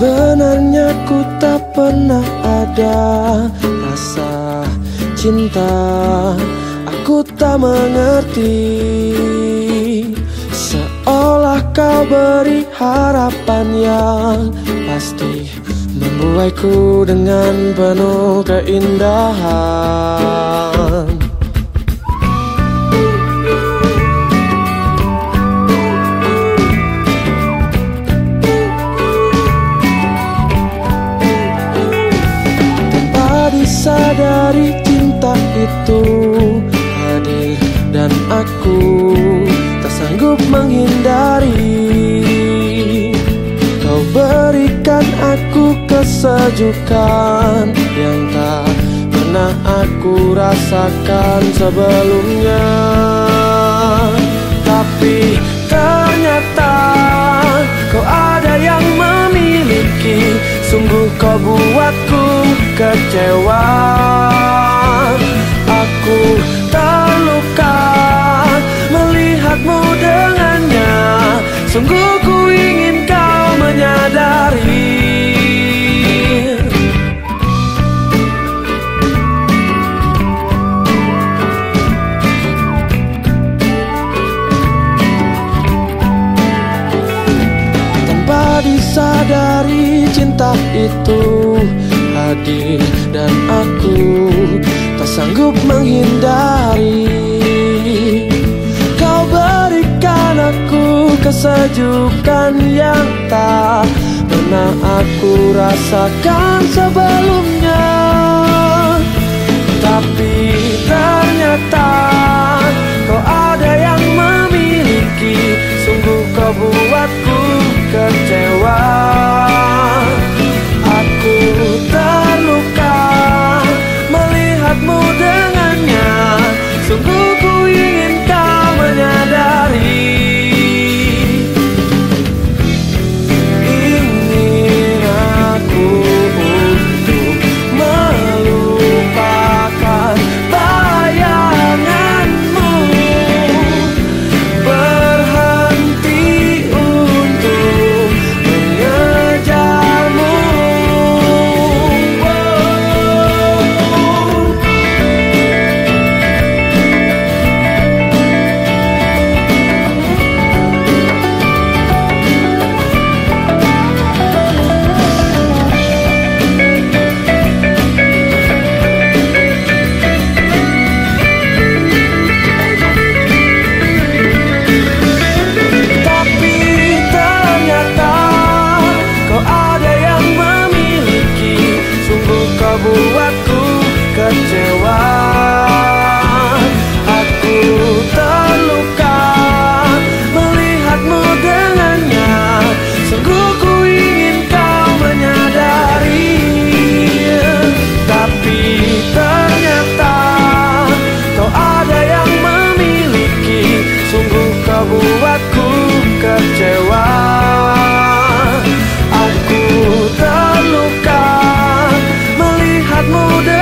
Sebenarnya ku tak pernah ada rasa cinta. Aku tak mengerti, seolah kau beri harapan yang pasti membuatku dengan penuh keindahan. Tanpa disadari cinta itu hadir dan aku tak sanggup menghindari. Kau berikan aku kesejukan yang tak pernah aku rasakan sebelumnya. Tapi ternyata kau ada yang memiliki. Sungguh kau buatku kecewa. Aku terluka melihatmu dengannya. Sungguh ku ingin kau menyadari. Tanpa disadari cinta itu hadir dan aku tak sanggup menghindari. Kau berikan aku kesejukan yang tak pernah aku rasakan sebelumnya. Tapi ternyata kau ada yang memiliki. Sungguh kau buatku kecewa. Aku terluka melihatmu dengannya. Sungguh ku ingin kau menyadari. Ingin aku untuk melupakan bayanganmu, berhenti untuk mengejarmu. Tapi ternyata kau ada yang memiliki. Sungguh kau buatku kecewa. Aku terluka melihatmu dengannya. Sungguh ku ingin kau menyadari. Tapi ternyata kau ada yang memiliki. Sungguh kau buatku kecewa. Aku terluka melihatmu